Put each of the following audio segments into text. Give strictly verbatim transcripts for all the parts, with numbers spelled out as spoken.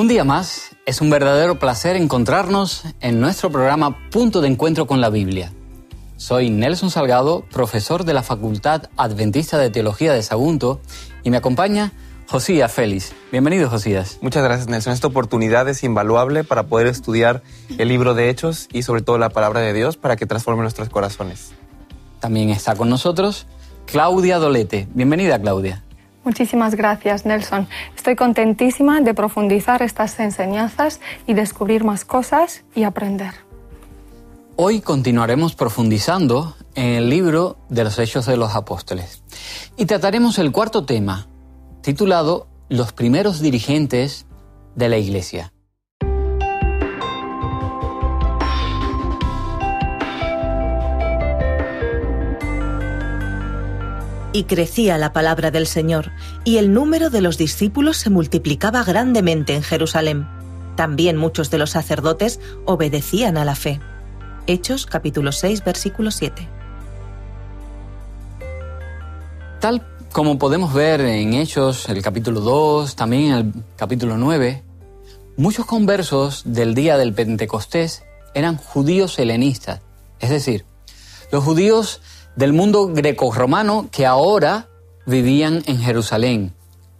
Un día más, es un verdadero placer encontrarnos en nuestro programa Punto de Encuentro con la Biblia. Soy Nelson Salgado, profesor de la Facultad Adventista de Teología de Sagunto, y me acompaña Josías Félix. Bienvenido, Josías. Muchas gracias, Nelson. Esta oportunidad es invaluable para poder estudiar el libro de Hechos y sobre todo la palabra de Dios para que transforme nuestros corazones. También está con nosotros Claudia Dolete. Bienvenida, Claudia. Muchísimas gracias, Nelson. Estoy contentísima de profundizar estas enseñanzas y descubrir más cosas y aprender. Hoy continuaremos profundizando en el libro de los Hechos de los Apóstoles y trataremos el cuarto tema, titulado Los primeros dirigentes de la Iglesia. Y crecía la palabra del Señor, y el número de los discípulos se multiplicaba grandemente en Jerusalén. También muchos de los sacerdotes obedecían a la fe. Hechos capítulo seis, versículo siete. Tal como podemos ver en Hechos, el capítulo dos, también en el capítulo nueve, muchos conversos del día del Pentecostés eran judíos helenistas, es decir, los judíos del mundo grecorromano que ahora vivían en Jerusalén.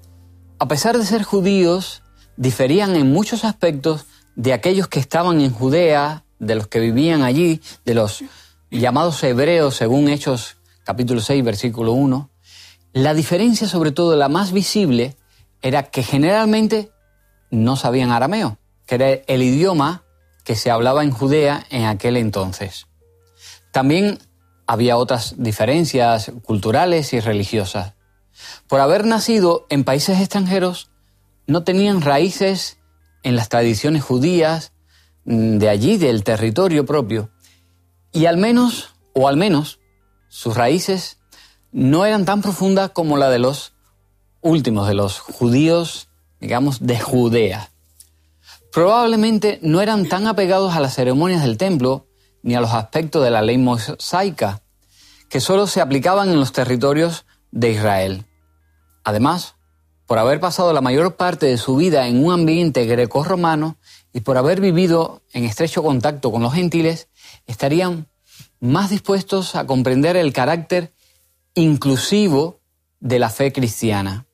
A pesar de ser judíos, diferían en muchos aspectos de aquellos que estaban en Judea, de los que vivían allí, de los llamados hebreos, según Hechos capítulo seis, versículo uno. La diferencia, sobre todo la más visible, era que generalmente no sabían arameo, que era el idioma que se hablaba en Judea en aquel entonces. También había otras diferencias culturales y religiosas. Por haber nacido en países extranjeros, no tenían raíces en las tradiciones judías de allí, del territorio propio. Y al menos, o al menos, sus raíces no eran tan profundas como la de los últimos, de los judíos, digamos, de Judea. Probablemente no eran tan apegados a las ceremonias del templo ni a los aspectos de la ley mosaica, que solo se aplicaban en los territorios de Israel. Además, por haber pasado la mayor parte de su vida en un ambiente grecorromano y por haber vivido en estrecho contacto con los gentiles, estarían más dispuestos a comprender el carácter inclusivo de la fe cristiana.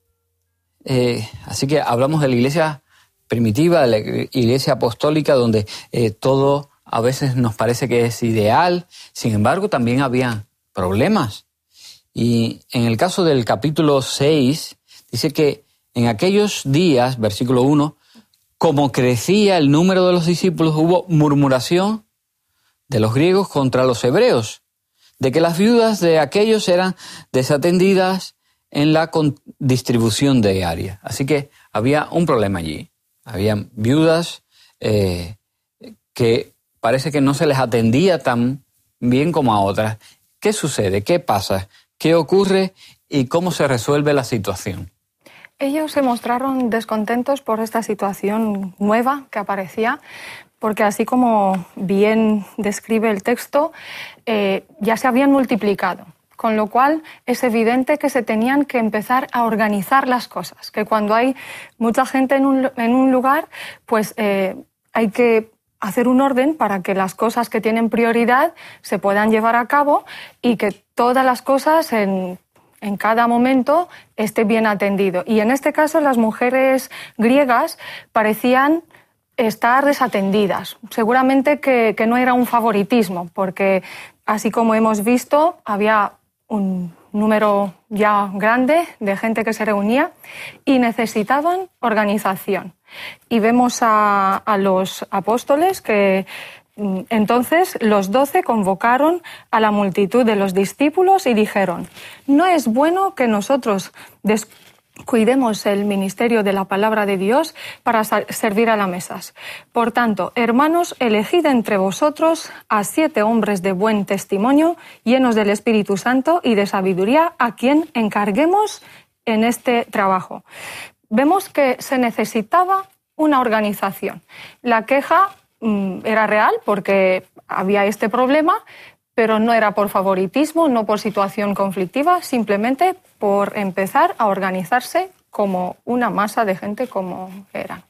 Eh, así que hablamos de la iglesia primitiva, de la iglesia apostólica, donde eh, todo a veces nos parece que es ideal. Sin embargo, también había problemas. Y en el caso del capítulo seis, dice que en aquellos días, versículo uno, como crecía el número de los discípulos, hubo murmuración de los griegos contra los hebreos, de que las viudas de aquellos eran desatendidas en la distribución diaria. Así que había un problema allí. Había viudas eh, que parece que no se les atendía tan bien como a otras. ¿Qué sucede? ¿Qué pasa? ¿Qué ocurre? ¿Y cómo se resuelve la situación? Ellos se mostraron descontentos por esta situación nueva que aparecía, porque así como bien describe el texto, eh, ya se habían multiplicado. Con lo cual es evidente que se tenían que empezar a organizar las cosas, que cuando hay mucha gente en un, en un lugar, pues eh, hay que hacer un orden para que las cosas que tienen prioridad se puedan llevar a cabo y que todas las cosas en, en cada momento esté bien atendido. Y en este caso las mujeres griegas parecían estar desatendidas. Seguramente que, que no era un favoritismo, porque así como hemos visto, había un número ya grande de gente que se reunía y necesitaban organización. Y vemos a, a los apóstoles que entonces los doce convocaron a la multitud de los discípulos y dijeron: no es bueno que nosotros descuidemos el ministerio de la palabra de Dios para servir a las mesas. Por tanto, hermanos, elegid entre vosotros a siete hombres de buen testimonio, llenos del Espíritu Santo y de sabiduría, a quien encarguemos en este trabajo. Vemos que se necesitaba una organización. La queja mmm, era real porque había este problema, pero no era por favoritismo, no por situación conflictiva, simplemente por empezar a organizarse como una masa de gente como eran.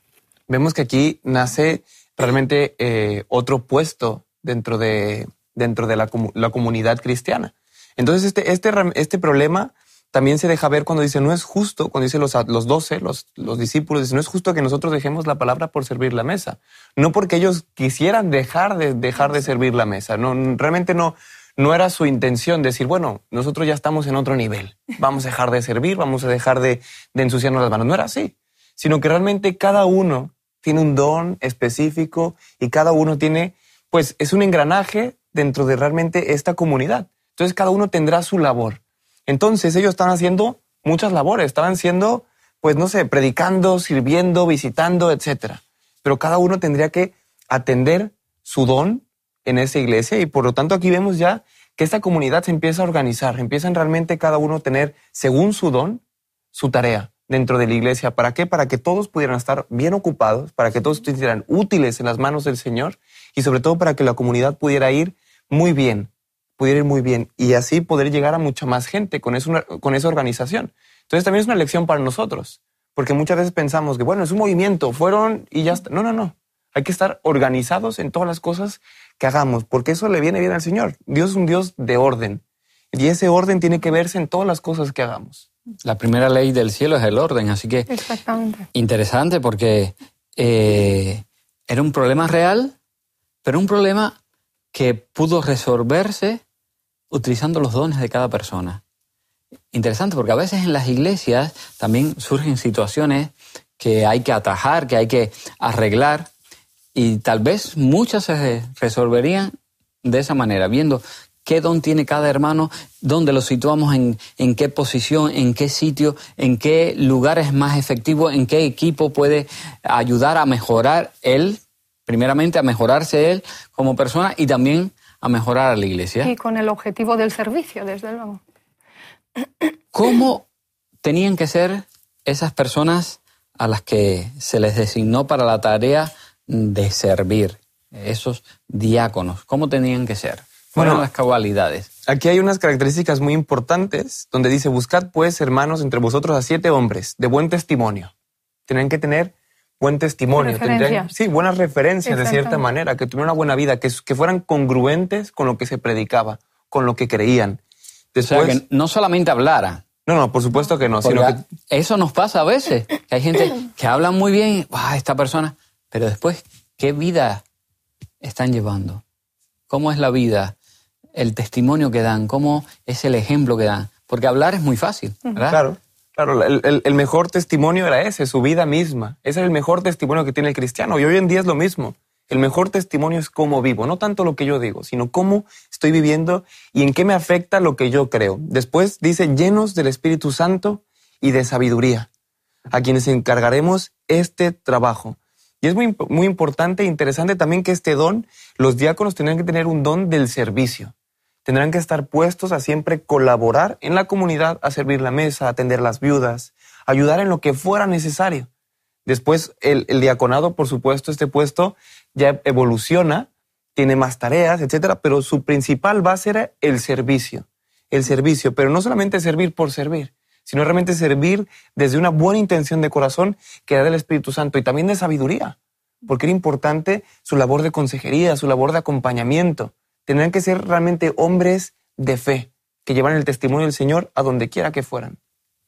vemos que aquí nace realmente eh, otro puesto dentro de, dentro de la, la comunidad cristiana. Entonces este, este, este problema también se deja ver cuando dice, no es justo, cuando dice los, los doce, los, los discípulos, dice, no es justo que nosotros dejemos la palabra por servir la mesa. No porque ellos quisieran dejar de, dejar de servir la mesa. No, realmente no, no era su intención decir, bueno, nosotros ya estamos en otro nivel. Vamos a dejar de servir, vamos a dejar de, de ensuciarnos las manos. No era así, sino que realmente cada uno tiene un don específico y cada uno tiene, pues es un engranaje dentro de realmente esta comunidad. Entonces cada uno tendrá su labor. Entonces ellos estaban haciendo muchas labores, estaban siendo, pues no sé, predicando, sirviendo, visitando, etcétera. Pero cada uno tendría que atender su don en esa iglesia y por lo tanto aquí vemos ya que esta comunidad se empieza a organizar, empiezan realmente cada uno a tener, según su don, su tarea dentro de la iglesia. ¿Para qué? Para que todos pudieran estar bien ocupados, para que todos estuvieran útiles en las manos del Señor y sobre todo para que la comunidad pudiera ir muy bien. pudiera ir muy bien y así poder llegar a mucha más gente con, eso, con esa organización. Entonces también es una lección para nosotros, porque muchas veces pensamos que, bueno, es un movimiento, fueron y ya está. No, no, no. Hay que estar organizados en todas las cosas que hagamos, porque eso le viene bien al Señor. Dios es un Dios de orden y ese orden tiene que verse en todas las cosas que hagamos. La primera ley del cielo es el orden, así que exactamente. Interesante porque eh, era un problema real, pero un problema que pudo resolverse utilizando los dones de cada persona. Interesante porque a veces en las iglesias también surgen situaciones que hay que atajar, que hay que arreglar y tal vez muchas se resolverían de esa manera, viendo qué don tiene cada hermano, dónde lo situamos, en, en qué posición, en qué sitio, en qué lugar es más efectivo, en qué equipo puede ayudar a mejorar él, primeramente a mejorarse él como persona y también a mejorar a la iglesia. Y con el objetivo del servicio, desde luego. ¿Cómo tenían que ser esas personas a las que se les designó para la tarea de servir? Esos diáconos, ¿cómo tenían que ser? ¿Cuáles eran las cualidades? Aquí hay unas características muy importantes donde dice, buscad pues, hermanos, entre vosotros a siete hombres de buen testimonio. Tienen que tener buen testimonio. Tendrían, sí, buenas referencias de cierta manera, que tuvieran una buena vida, que, que fueran congruentes con lo que se predicaba, con lo que creían. Después, o sea, que no solamente hablara. No, no, por supuesto que no. Sino que... Eso nos pasa a veces, que hay gente que habla muy bien, ¡ah, esta persona! Pero después, ¿qué vida están llevando? ¿Cómo es la vida? El testimonio que dan, cómo es el ejemplo que dan. Porque hablar es muy fácil, ¿verdad? Claro, claro. El, el, el mejor testimonio era ese, su vida misma. Ese es el mejor testimonio que tiene el cristiano. Y hoy en día es lo mismo. El mejor testimonio es cómo vivo. No tanto lo que yo digo, sino cómo estoy viviendo y en qué me afecta lo que yo creo. Después dice, llenos del Espíritu Santo y de sabiduría, a quienes encargaremos este trabajo. Y es muy, muy importante e interesante también que este don, los diáconos tendrán que tener un don del servicio. Tendrán que estar puestos a siempre colaborar en la comunidad, a servir la mesa, a atender las viudas, ayudar en lo que fuera necesario. Después, el, el diaconado, por supuesto, este puesto ya evoluciona, tiene más tareas, etcétera, pero su principal base era el servicio. El servicio, pero no solamente servir por servir, sino realmente servir desde una buena intención de corazón que era del Espíritu Santo y también de sabiduría, porque era importante su labor de consejería, su labor de acompañamiento. Tendrían que ser realmente hombres de fe, que llevaran el testimonio del Señor a donde quiera que fueran.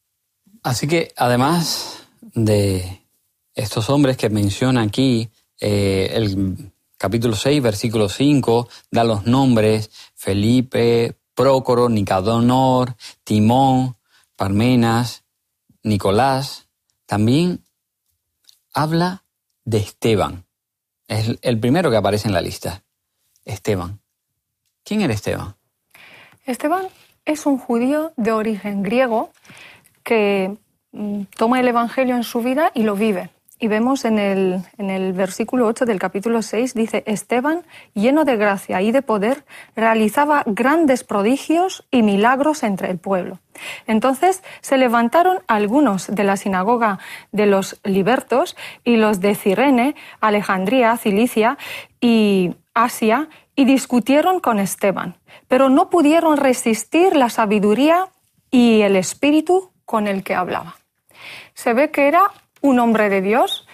Así que, además de estos hombres que menciona aquí, eh, el capítulo seis, versículo cinco, da los nombres: Felipe, Prócoro, Nicanor, Timón, Parmenas, Nicolás. También habla de Esteban. Es el primero que aparece en la lista. Esteban. ¿Quién era Esteban? Esteban es un judío de origen griego que mm, toma el Evangelio en su vida y lo vive. Y vemos en el, en el versículo ocho del capítulo seis, dice, Esteban, lleno de gracia y de poder, realizaba grandes prodigios y milagros entre el pueblo. Entonces se levantaron algunos de la sinagoga de los libertos y los de Cirene, Alejandría, Cilicia y Asia, y discutieron con Esteban, pero no pudieron resistir la sabiduría y el espíritu con el que hablaba. Se ve que era un hombre de Dios,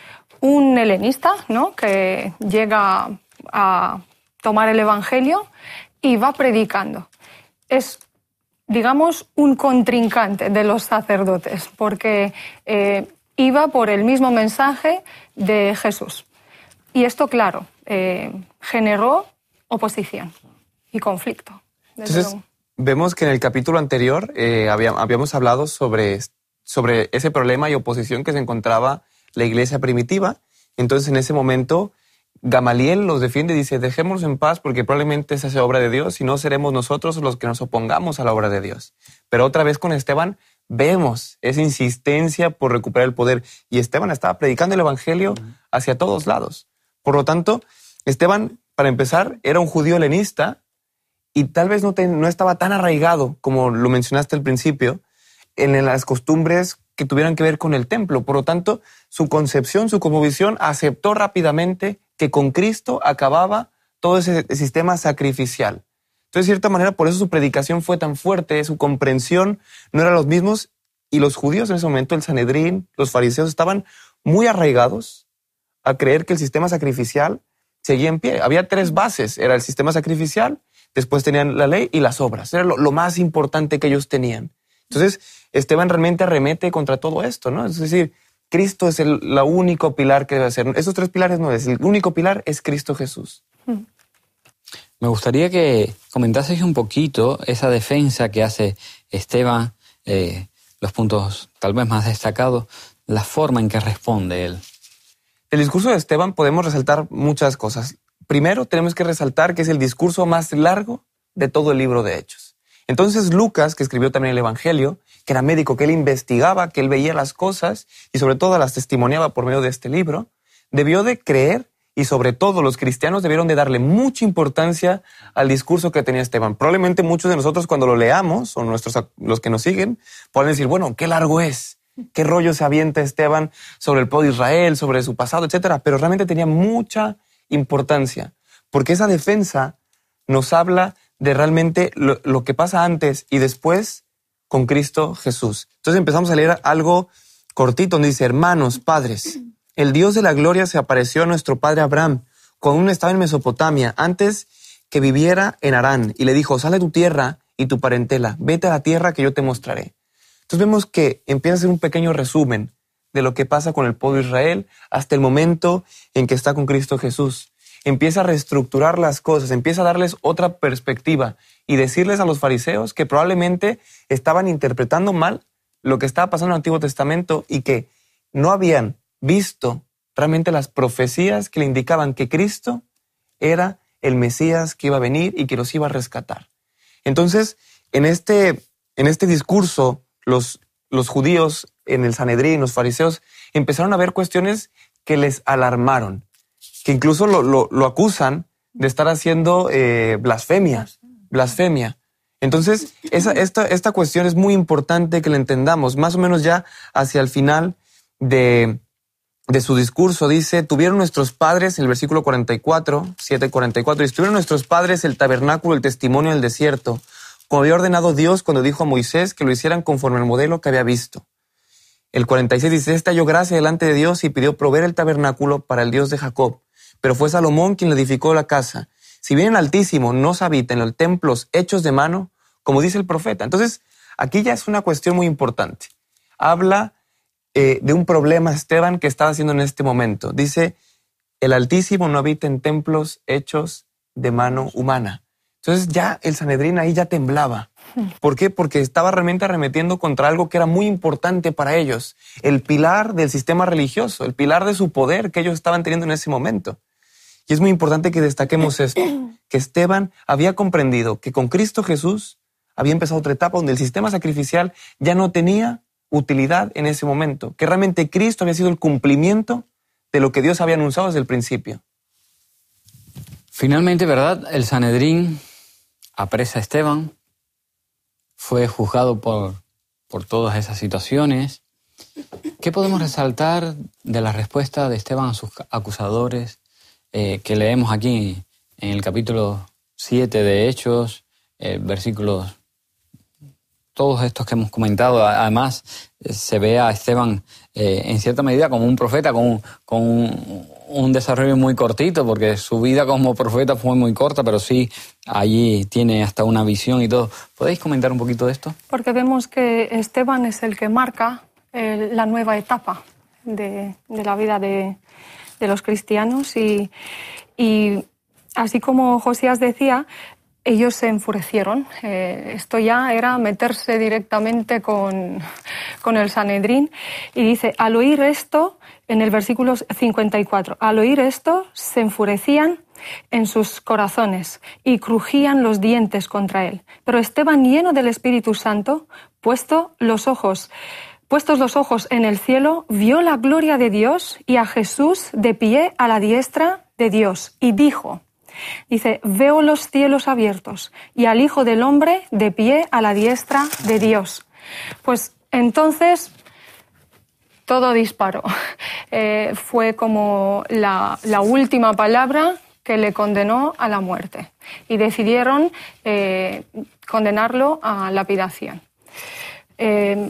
un helenista, ¿no?, que llega a tomar el Evangelio y va predicando. Es, digamos, un contrincante de los sacerdotes, porque eh, iba por el mismo mensaje de Jesús. Y esto, claro, eh, generó oposición y conflicto. Entonces, luego. Vemos que en el capítulo anterior eh, habíamos, habíamos hablado sobre, sobre ese problema y oposición que se encontraba la iglesia primitiva. Entonces, en ese momento, Gamaliel los defiende y dice, dejémoslos en paz porque probablemente esa sea obra de Dios y no seremos nosotros los que nos opongamos a la obra de Dios. Pero otra vez con Esteban vemos esa insistencia por recuperar el poder. Y Esteban estaba predicando el evangelio hacia todos lados. Por lo tanto, Esteban, para empezar, era un judío helenista y tal vez no, te, no estaba tan arraigado, como lo mencionaste al principio, en las costumbres que tuvieran que ver con el templo. Por lo tanto, su concepción, su cosmovisión aceptó rápidamente que con Cristo acababa todo ese sistema sacrificial. Entonces, de cierta manera, por eso su predicación fue tan fuerte, su comprensión no era los mismos, y los judíos en ese momento, el Sanedrín, los fariseos, estaban muy arraigados a creer que el sistema sacrificial seguía en pie. Había tres bases, era el sistema sacrificial, después tenían la ley y las obras. Era lo, lo más importante que ellos tenían. Entonces, Esteban realmente arremete contra todo esto, ¿no? Es decir, Cristo es el la único pilar que debe ser. Esos tres pilares no es. El único pilar es Cristo Jesús. Me gustaría que comentaseis un poquito esa defensa que hace Esteban, eh, los puntos tal vez más destacados, la forma en que responde él. El discurso de Esteban podemos resaltar muchas cosas. Primero, tenemos que resaltar que es el discurso más largo de todo el libro de Hechos. Entonces, Lucas, que escribió también el Evangelio, que era médico, que él investigaba, que él veía las cosas y sobre todo las testimoniaba por medio de este libro, debió de creer y sobre todo los cristianos debieron de darle mucha importancia al discurso que tenía Esteban. Probablemente muchos de nosotros cuando lo leamos, o nuestros, los que nos siguen, pueden decir, bueno, qué largo es, qué rollo se avienta Esteban sobre el pueblo de Israel, sobre su pasado, etcétera. Pero realmente tenía mucha importancia, porque esa defensa nos habla de realmente lo, lo que pasa antes y después con Cristo Jesús. Entonces empezamos a leer algo cortito donde dice, hermanos, padres, el Dios de la gloria se apareció a nuestro padre Abraham cuando aún estaba en Mesopotamia, antes que viviera en Harán, y le dijo, sal de tu tierra y tu parentela, vete a la tierra que yo te mostraré. Entonces vemos que empieza a ser un pequeño resumen de lo que pasa con el pueblo de Israel hasta el momento en que está con Cristo Jesús. Empieza a reestructurar las cosas, empieza a darles otra perspectiva y decirles a los fariseos que probablemente estaban interpretando mal lo que estaba pasando en el Antiguo Testamento y que no habían visto realmente las profecías que le indicaban que Cristo era el Mesías que iba a venir y que los iba a rescatar. Entonces, en este, en este discurso, los, los judíos en el Sanedrín, los fariseos, empezaron a ver cuestiones que les alarmaron, que incluso lo, lo, lo acusan de estar haciendo eh, blasfemia, blasfemia. Entonces, esa, esta, esta cuestión es muy importante que la entendamos. Más o menos ya hacia el final de, de su discurso dice, tuvieron nuestros padres, el versículo cuarenta y cuatro, siete cuarenta y cuatro, y tuvieron nuestros padres el tabernáculo, el testimonio en el desierto, como había ordenado Dios cuando dijo a Moisés que lo hicieran conforme al modelo que había visto. El cuarenta y seis dice, este halló gracia delante de Dios y pidió proveer el tabernáculo para el Dios de Jacob. Pero fue Salomón quien le edificó la casa. Si bien el Altísimo no se habita en los templos hechos de mano, como dice el profeta. Entonces, aquí ya es una cuestión muy importante. Habla eh, de un problema, Esteban, que estaba haciendo en este momento. Dice, el Altísimo no habita en templos hechos de mano humana. Entonces ya el Sanedrín ahí ya temblaba. ¿Por qué? Porque estaba realmente arremetiendo contra algo que era muy importante para ellos. El pilar del sistema religioso, el pilar de su poder que ellos estaban teniendo en ese momento. Y es muy importante que destaquemos esto, que Esteban había comprendido que con Cristo Jesús había empezado otra etapa donde el sistema sacrificial ya no tenía utilidad en ese momento, que realmente Cristo había sido el cumplimiento de lo que Dios había anunciado desde el principio. Finalmente, ¿verdad? El Sanedrín apresa a Esteban, fue juzgado por, por todas esas situaciones. ¿Qué podemos resaltar de la respuesta de Esteban a sus acusadores eh, que leemos aquí en el capítulo siete de Hechos, eh, versículos todos estos que hemos comentado. Además, se ve a Esteban eh, en cierta medida como un profeta, con, un, con un, un desarrollo muy cortito, porque su vida como profeta fue muy corta, pero sí, allí tiene hasta una visión y todo. ¿Podéis comentar un poquito de esto? Porque vemos que Esteban es el que marca eh, la nueva etapa de, de la vida de, de los cristianos y, y así como Josías decía, ellos se enfurecieron. Eh, esto ya era meterse directamente con, con el Sanedrín. Y dice, al oír esto, en el versículo cincuenta y cuatro, al oír esto se enfurecían en sus corazones y crujían los dientes contra él. Pero Esteban, lleno del Espíritu Santo, puesto los ojos, puestos los ojos en el cielo, vio la gloria de Dios y a Jesús de pie a la diestra de Dios y dijo, dice, veo los cielos abiertos y al Hijo del Hombre de pie a la diestra de Dios. Pues entonces todo disparó. Eh, fue como la, la última palabra que le condenó a la muerte y decidieron eh, condenarlo a lapidación. Eh,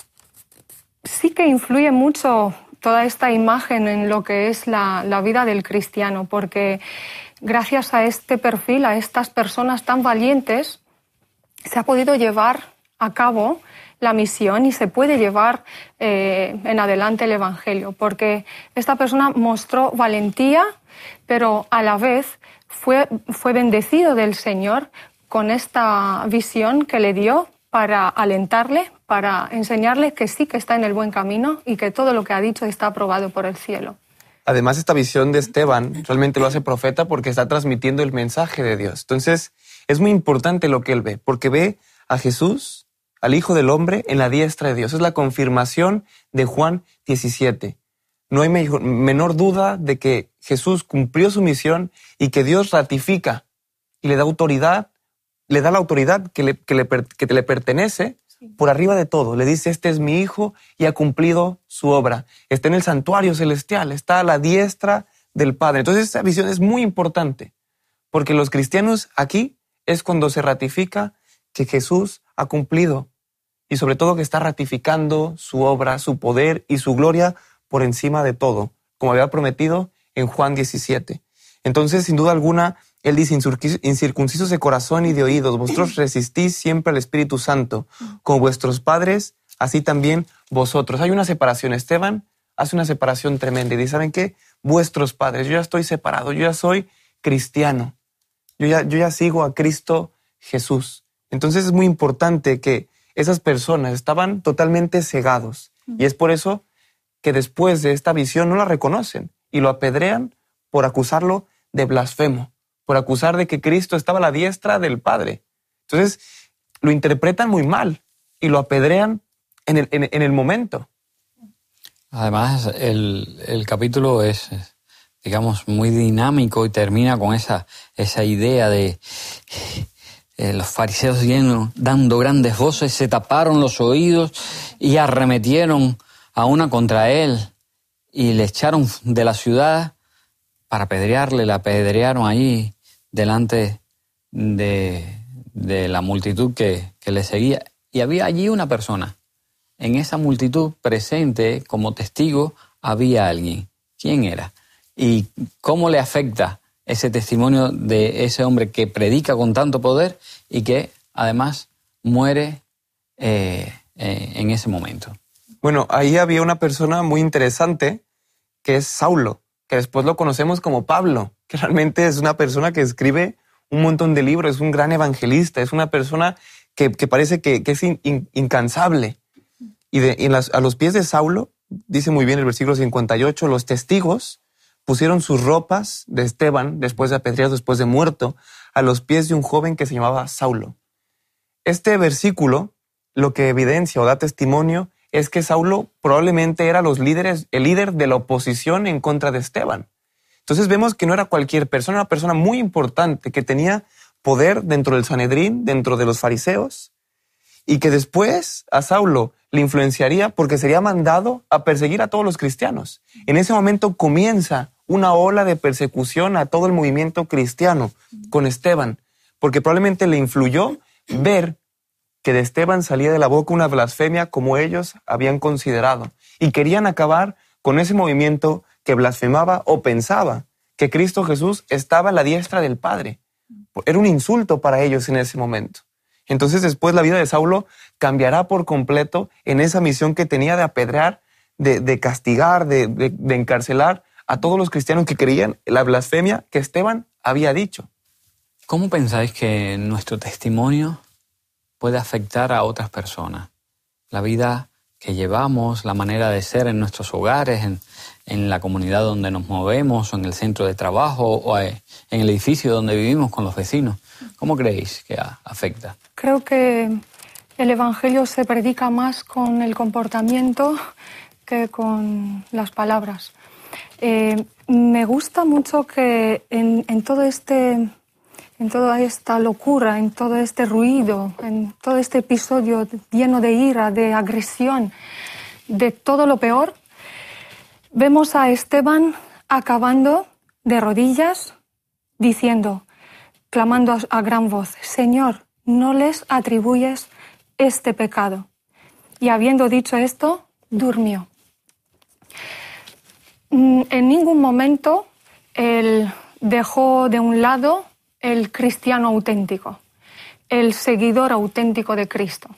sí que influye mucho toda esta imagen en lo que es la, la vida del cristiano, porque gracias a este perfil, a estas personas tan valientes, se ha podido llevar a cabo la misión y se puede llevar eh, en adelante el Evangelio, porque esta persona mostró valentía, pero a la vez fue, fue bendecido del Señor con esta visión que le dio para alentarle, para enseñarle que sí que está en el buen camino y que todo lo que ha dicho está aprobado por el cielo. Además, esta visión de Esteban realmente lo hace profeta porque está transmitiendo el mensaje de Dios. Entonces, es muy importante lo que él ve, porque ve a Jesús, al Hijo del Hombre, en la diestra de Dios. Es la confirmación de Juan diecisiete. No hay menor duda de que Jesús cumplió su misión y que Dios ratifica y le da autoridad, le da la autoridad que le, que le, que le pertenece por arriba de todo. Le dice, este es mi Hijo y ha cumplido su obra. Está en el santuario celestial, está a la diestra del Padre. Entonces esta visión es muy importante, porque los cristianos aquí es cuando se ratifica que Jesús ha cumplido y sobre todo que está ratificando su obra, su poder y su gloria por encima de todo, como había prometido en Juan diecisiete. Entonces, sin duda alguna, él dice, incircuncisos de corazón y de oídos, vosotros resistís siempre al Espíritu Santo, como vuestros padres, así también vosotros. Hay una separación. Esteban hace una separación tremenda y dice, ¿saben qué? Vuestros padres, yo ya estoy separado, yo ya soy cristiano, yo ya, yo ya sigo a Cristo Jesús. Entonces es muy importante que esas personas estaban totalmente cegados y es por eso que después de esta visión no la reconocen y lo apedrean por acusarlo de blasfemo, por acusar de que Cristo estaba a la diestra del Padre. Entonces lo interpretan muy mal y lo apedrean en el, en, en el momento. Además, el, el capítulo es, digamos, muy dinámico y termina con esa, esa idea de eh, los fariseos siguen dando grandes voces, se taparon los oídos y arremetieron a una contra él y le echaron de la ciudad para apedrearle, la apedrearon allí delante de, de la multitud que, que le seguía. Y había allí una persona. En esa multitud presente, como testigo, había alguien. ¿Quién era? ¿Y cómo le afecta ese testimonio de ese hombre que predica con tanto poder y que además muere eh, eh, en ese momento? Bueno, ahí había una persona muy interesante que es Saulo, que después lo conocemos como Pablo, que realmente es una persona que escribe un montón de libros, es un gran evangelista, es una persona que, que parece que, que es in, in, incansable. Y, de, y en las, a los pies de Saulo, dice muy bien el versículo cincuenta y ocho, los testigos pusieron sus ropas de Esteban, después de apedreado, después de muerto, a los pies de un joven que se llamaba Saulo. Este versículo lo que evidencia o da testimonio es que Saulo probablemente era los líderes, el líder de la oposición en contra de Esteban. Entonces vemos que no era cualquier persona, era una persona muy importante que tenía poder dentro del Sanedrín, dentro de los fariseos, y que después a Saulo le influenciaría porque sería mandado a perseguir a todos los cristianos. En ese momento comienza una ola de persecución a todo el movimiento cristiano con Esteban, porque probablemente le influyó ver que de Esteban salía de la boca una blasfemia como ellos habían considerado, y querían acabar con ese movimiento que blasfemaba o pensaba que Cristo Jesús estaba a la diestra del Padre. Era un insulto para ellos en ese momento. Entonces después la vida de Saulo cambiará por completo en esa misión que tenía de apedrear, de, de castigar, de, de, de encarcelar a todos los cristianos que creían la blasfemia que Esteban había dicho. ¿Cómo pensáis que nuestro testimonio puede afectar a otras personas? La vida que llevamos, la manera de ser en nuestros hogares, en, en la comunidad donde nos movemos, o en el centro de trabajo, o en el edificio donde vivimos con los vecinos. ¿Cómo creéis que afecta? Creo que el Evangelio se predica más con el comportamiento que con las palabras. Eh, me gusta mucho que en, en todo este... en toda esta locura, en todo este ruido, en todo este episodio lleno de ira, de agresión, de todo lo peor, vemos a Esteban acabando de rodillas, diciendo, clamando a gran voz, Señor, no les atribuyes este pecado. Y habiendo dicho esto, durmió. En ningún momento él dejó de un lado el cristiano auténtico, el seguidor auténtico de Cristo.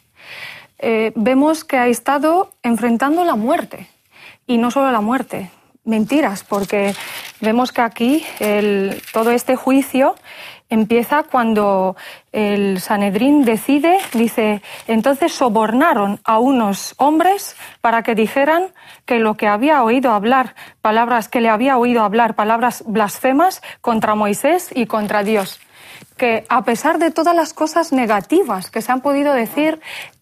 Eh, vemos que ha estado enfrentando la muerte, y no solo la muerte, mentiras, porque vemos que aquí el, todo este juicio empieza cuando el Sanedrín decide, dice, entonces sobornaron a unos hombres para que dijeran que lo que había oído hablar, palabras que le había oído hablar, palabras blasfemas contra Moisés y contra Dios. Que a pesar de todas las cosas negativas que se han podido decir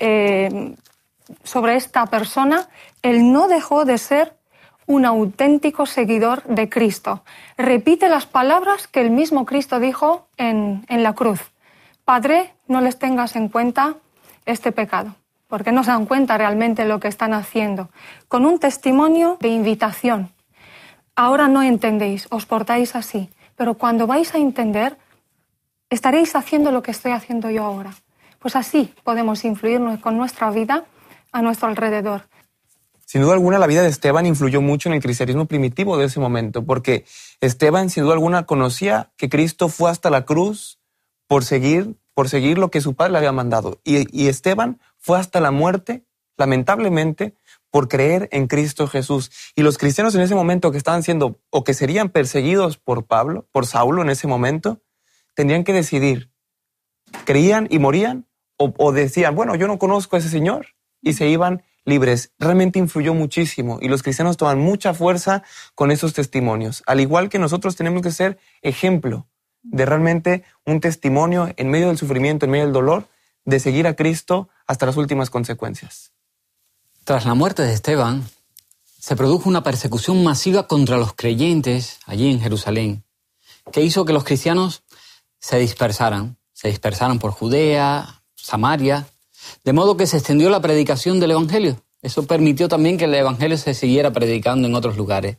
eh, sobre esta persona, él no dejó de ser un auténtico seguidor de Cristo. Repite las palabras que el mismo Cristo dijo en, en la cruz. Padre, no les tengas en cuenta este pecado, porque no se dan cuenta realmente de lo que están haciendo. Con un testimonio de invitación. Ahora no entendéis, os portáis así, pero cuando vais a entender, estaréis haciendo lo que estoy haciendo yo ahora. Pues así podemos influir con nuestra vida a nuestro alrededor. Sin duda alguna, la vida de Esteban influyó mucho en el cristianismo primitivo de ese momento, porque Esteban, sin duda alguna, conocía que Cristo fue hasta la cruz por seguir, por seguir lo que su padre le había mandado. Y, y Esteban fue hasta la muerte, lamentablemente, por creer en Cristo Jesús. Y los cristianos en ese momento que estaban siendo, o que serían perseguidos por Pablo, por Saulo en ese momento, tendrían que decidir, ¿creían y morían? O, o decían, bueno, yo no conozco a ese Señor, y se iban libres. Realmente influyó muchísimo y los cristianos toman mucha fuerza con esos testimonios. Al igual que nosotros tenemos que ser ejemplo de realmente un testimonio en medio del sufrimiento, en medio del dolor, de seguir a Cristo hasta las últimas consecuencias. Tras la muerte de Esteban, se produjo una persecución masiva contra los creyentes allí en Jerusalén, que hizo que los cristianos se dispersaran, se dispersaran por Judea, Samaria, de modo que se extendió la predicación del Evangelio. Eso permitió también que el Evangelio se siguiera predicando en otros lugares.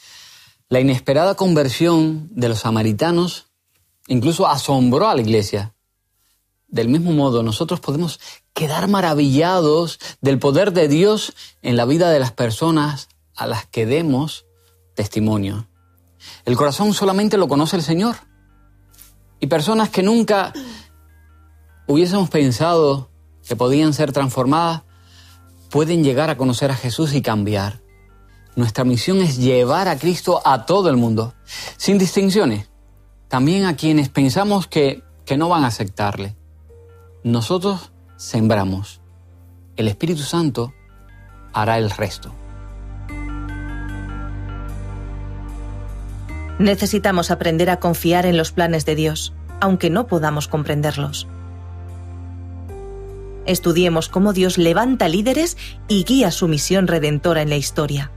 La inesperada conversión de los samaritanos incluso asombró a la iglesia. Del mismo modo, nosotros podemos quedar maravillados del poder de Dios en la vida de las personas a las que demos testimonio. El corazón solamente lo conoce el Señor. Y personas que nunca hubiésemos pensado que podían ser transformadas, pueden llegar a conocer a Jesús y cambiar. Nuestra misión es llevar a Cristo a todo el mundo, sin distinciones, también a quienes pensamos que, que no van a aceptarle. Nosotros sembramos, el Espíritu Santo hará el resto. Necesitamos aprender a confiar en los planes de Dios, aunque no podamos comprenderlos. Estudiemos cómo Dios levanta líderes y guía su misión redentora en la historia.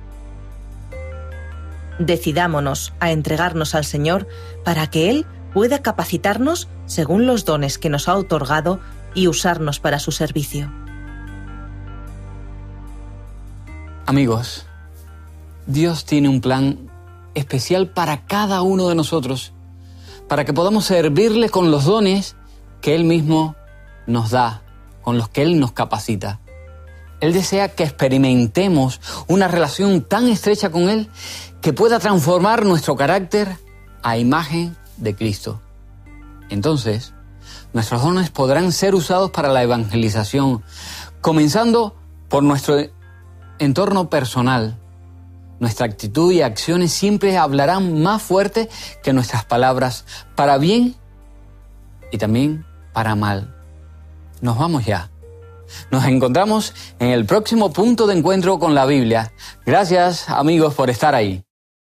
Decidámonos a entregarnos al Señor para que Él pueda capacitarnos según los dones que nos ha otorgado y usarnos para su servicio. Amigos, Dios tiene un plan especial para cada uno de nosotros, para que podamos servirle con los dones que Él mismo nos da con los que Él nos capacita. Él desea que experimentemos una relación tan estrecha con Él que pueda transformar nuestro carácter a imagen de Cristo. Entonces, nuestros dones podrán ser usados para la evangelización, comenzando por nuestro entorno personal. Nuestra actitud y acciones siempre hablarán más fuerte que nuestras palabras, para bien y también para mal. Nos vamos ya. Nos encontramos en el próximo punto de encuentro con la Biblia. Gracias, amigos, por estar ahí.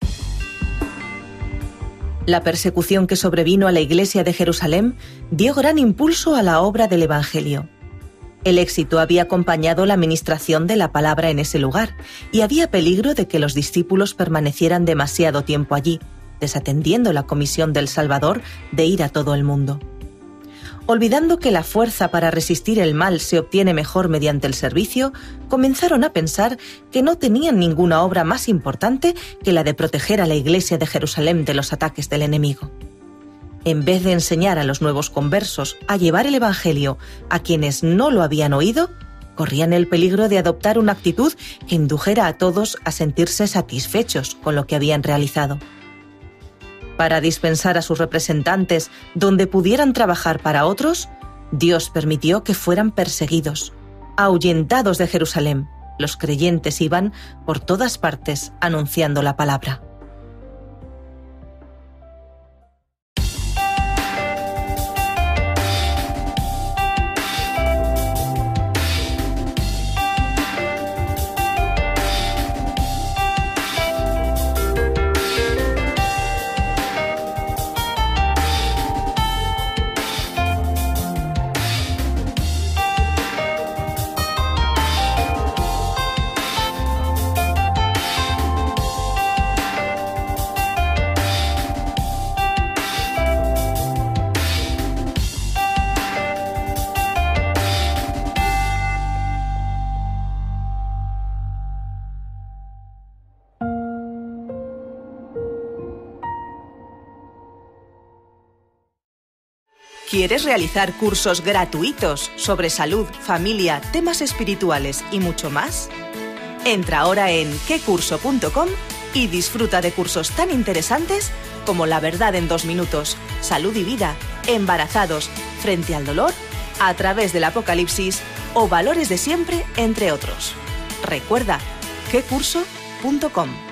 La persecución que sobrevino a la Iglesia de Jerusalén dio gran impulso a la obra del Evangelio. El éxito había acompañado la ministración de la palabra en ese lugar y había peligro de que los discípulos permanecieran demasiado tiempo allí, desatendiendo la comisión del Salvador de ir a todo el mundo. Olvidando que la fuerza para resistir el mal se obtiene mejor mediante el servicio, comenzaron a pensar que no tenían ninguna obra más importante que la de proteger a la Iglesia de Jerusalén de los ataques del enemigo. En vez de enseñar a los nuevos conversos a llevar el Evangelio a quienes no lo habían oído, corrían el peligro de adoptar una actitud que indujera a todos a sentirse satisfechos con lo que habían realizado. Para dispensar a sus representantes donde pudieran trabajar para otros, Dios permitió que fueran perseguidos. Ahuyentados de Jerusalén, los creyentes iban por todas partes anunciando la palabra. ¿Quieres realizar cursos gratuitos sobre salud, familia, temas espirituales y mucho más? Entra ahora en qué curso punto com y disfruta de cursos tan interesantes como La verdad en dos minutos, Salud y vida, Embarazados, Frente al dolor, A través del Apocalipsis o Valores de siempre, entre otros. Recuerda, qué curso punto com.